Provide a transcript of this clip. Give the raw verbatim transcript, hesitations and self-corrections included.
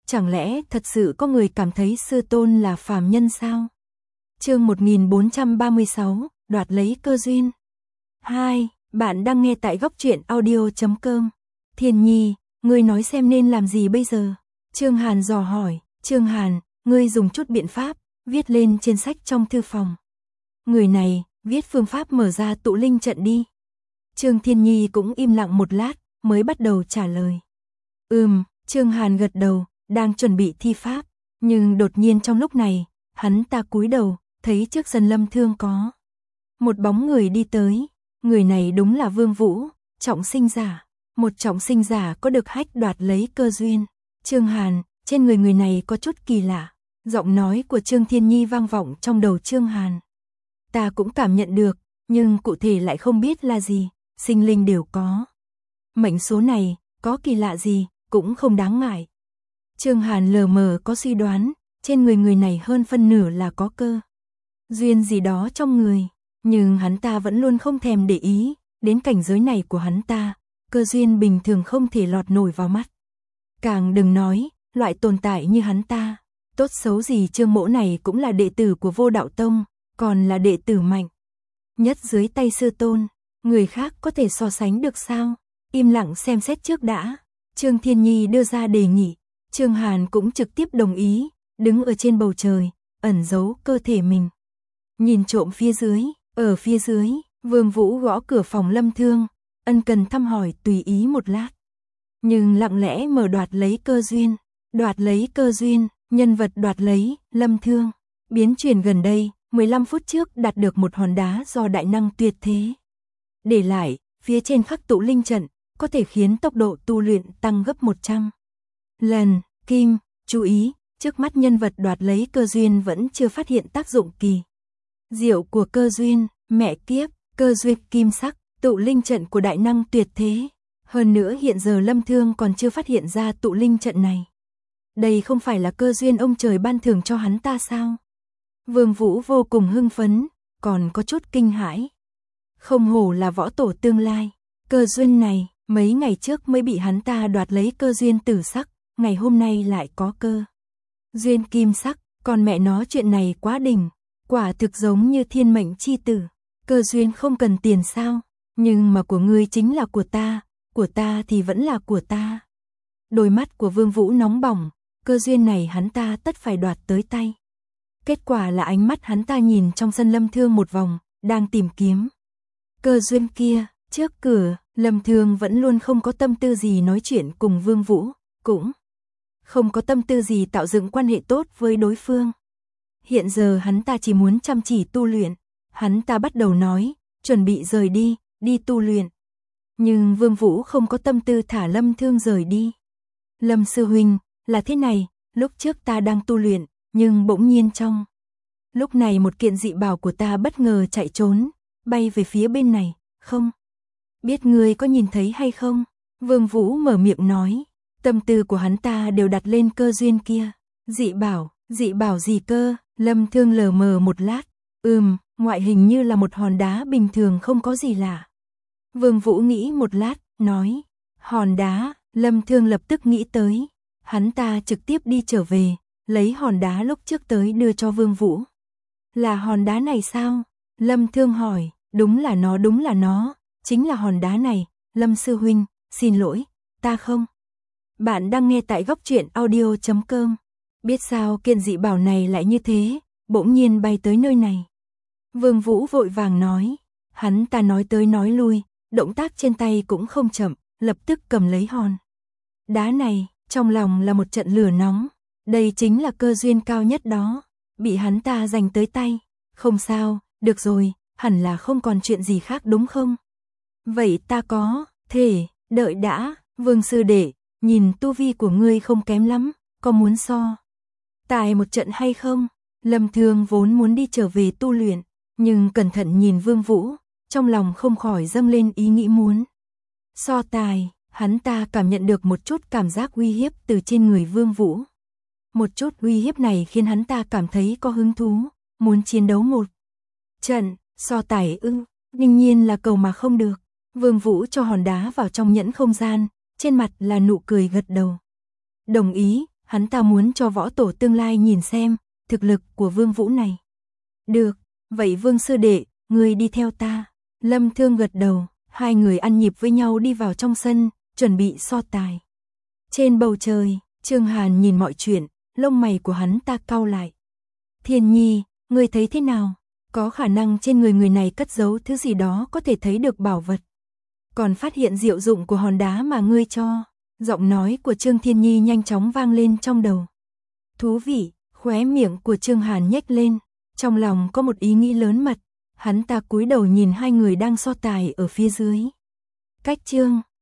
Chẳng lẽ thật sự có người cảm thấy sư tôn là phàm nhân sao? Chương một nghìn bốn trăm ba mươi sáu, đoạt lấy cơ duyên. hai. Bạn đang nghe tại góc truyện audio chấm com. Thiên Nhi, ngươi nói xem nên làm gì bây giờ? Trương Hàn dò hỏi. Trương Hàn, ngươi dùng chút biện pháp, viết lên trên sách trong thư phòng. Người này, viết phương pháp mở ra tụ linh trận đi. Trương Thiên Nhi cũng im lặng một lát, mới bắt đầu trả lời. Ừm, Trương Hàn gật đầu, đang chuẩn bị thi pháp, nhưng đột nhiên trong lúc này, hắn ta cúi đầu, thấy trước sân Lâm Thương có một bóng người đi tới. Người này đúng là Vương Vũ, trọng sinh giả. Một trọng sinh giả có được hách đoạt lấy cơ duyên. Trương Hàn, trên người người này có chút kỳ lạ. Giọng nói của Trương Thiên Nhi vang vọng trong đầu Trương Hàn. Ta cũng cảm nhận được, nhưng cụ thể lại không biết là gì, sinh linh đều có. Mệnh số này, có kỳ lạ gì, cũng không đáng ngại. Trương Hàn lờ mờ có suy đoán, trên người người này hơn phân nửa là có cơ duyên gì đó trong người, nhưng hắn ta vẫn luôn không thèm để ý, đến cảnh giới này của hắn ta, cơ duyên bình thường không thể lọt nổi vào mắt. Càng đừng nói, loại tồn tại như hắn ta, tốt xấu gì Trương Mỗ này cũng là đệ tử của Vô Đạo Tông, còn là đệ tử mạnh nhất dưới tay sư tôn, người khác có thể so sánh được sao? Im lặng xem xét trước đã. Trương Thiên Nhi đưa ra đề nghị, Trương Hàn cũng trực tiếp đồng ý, đứng ở trên bầu trời, ẩn giấu cơ thể mình. Nhìn trộm phía dưới, ở phía dưới, Vương Vũ gõ cửa phòng Lâm Thương, ân cần thăm hỏi tùy ý một lát. Nhưng lặng lẽ mở đoạt lấy cơ duyên, đoạt lấy cơ duyên, nhân vật đoạt lấy, Lâm Thương. Biến chuyển gần đây, mười lăm phút trước đạt được một hòn đá do đại năng tuyệt thế để lại, phía trên khắc tụ linh trận, có thể khiến tốc độ tu luyện tăng gấp một trăm lần. Kim, chú ý, trước mắt nhân vật đoạt lấy cơ duyên vẫn chưa phát hiện tác dụng kỳ diệu của cơ duyên, mẹ kiếp, cơ duyên kim sắc, tụ linh trận của đại năng tuyệt thế. Hơn nữa hiện giờ Lâm Thương còn chưa phát hiện ra tụ linh trận này. Đây không phải là cơ duyên ông trời ban thưởng cho hắn ta sao? Vương Vũ vô cùng hưng phấn, còn có chút kinh hãi. Không hổ là võ tổ tương lai, cơ duyên này, mấy ngày trước mới bị hắn ta đoạt lấy cơ duyên tử sắc, ngày hôm nay lại có cơ duyên kim sắc, còn mẹ nó chuyện này quá đỉnh, quả thực giống như thiên mệnh chi tử. Cơ duyên không cần tiền sao? Nhưng mà của ngươi chính là của ta, của ta thì vẫn là của ta. Đôi mắt của Vương Vũ nóng bỏng, cơ duyên này hắn ta tất phải đoạt tới tay. Kết quả là ánh mắt hắn ta nhìn trong sân Lâm Thương một vòng, đang tìm kiếm cơ duyên kia. Trước cửa, Lâm Thương vẫn luôn không có tâm tư gì nói chuyện cùng Vương Vũ, cũng không có tâm tư gì tạo dựng quan hệ tốt với đối phương. Hiện giờ hắn ta chỉ muốn chăm chỉ tu luyện. Hắn ta bắt đầu nói, chuẩn bị rời đi, đi tu luyện. Nhưng Vương Vũ không có tâm tư thả Lâm Thương rời đi. Lâm sư huynh, là thế này, lúc trước ta đang tu luyện, nhưng bỗng nhiên trong lúc này một kiện dị bảo của ta bất ngờ chạy trốn, bay về phía bên này, không biết ngươi có nhìn thấy hay không? Vương Vũ mở miệng nói, tâm tư của hắn ta đều đặt lên cơ duyên kia. Dị bảo, dị bảo gì cơ? Lâm Thương lờ mờ một lát, ừm, ngoại hình như là một hòn đá bình thường không có gì lạ. Vương Vũ nghĩ một lát, nói, hòn đá. Lâm Thương lập tức nghĩ tới, hắn ta trực tiếp đi trở về, lấy hòn đá lúc trước tới đưa cho Vương Vũ. Là hòn đá này sao? Lâm Thương hỏi, đúng là nó, đúng là nó, chính là hòn đá này. Lâm sư huynh, xin lỗi, ta không. Bạn đang nghe tại góc truyện audio chấm com. Biết sao kiện dị bảo này lại như thế, bỗng nhiên bay tới nơi này. Vương Vũ vội vàng nói, hắn ta nói tới nói lui, động tác trên tay cũng không chậm, lập tức cầm lấy hòn đá này, trong lòng là một trận lửa nóng. Đây chính là cơ duyên cao nhất đó, bị hắn ta giành tới tay. Không sao, được rồi, hẳn là không còn chuyện gì khác đúng không? Vậy ta có thể, đợi đã, Vương sư đệ, nhìn tu vi của ngươi không kém lắm, có muốn so tài một trận hay không? Lâm Thương vốn muốn đi trở về tu luyện, nhưng cẩn thận nhìn Vương Vũ, trong lòng không khỏi dâng lên ý nghĩ muốn so tài. Hắn ta cảm nhận được một chút cảm giác uy hiếp từ trên người Vương Vũ. Một chút uy hiếp này khiến hắn ta cảm thấy có hứng thú, muốn chiến đấu một trận. So tài ư? Đương nhiên là cầu mà không được. Vương Vũ cho hòn đá vào trong nhẫn không gian, trên mặt là nụ cười gật đầu. Đồng ý, hắn ta muốn cho võ tổ tương lai nhìn xem thực lực của Vương Vũ này. Được, vậy Vương sư đệ, ngươi đi theo ta. Lâm Thương gật đầu, hai người ăn nhịp với nhau đi vào trong sân, chuẩn bị so tài. Trên bầu trời, Trương Hàn nhìn mọi chuyện, lông mày của hắn ta cau lại. Thiên Nhi, ngươi thấy thế nào? Có khả năng trên người người này cất giấu thứ gì đó có thể thấy được bảo vật. Còn phát hiện diệu dụng của hòn đá mà ngươi cho. Giọng nói của Trương Thiên Nhi nhanh chóng vang lên trong đầu. Thú vị, khóe miệng của Trương Hàn nhếch lên, trong lòng có một ý nghĩ lớn mật, hắn ta cúi đầu nhìn hai người đang so tài ở phía dưới. Cách Trương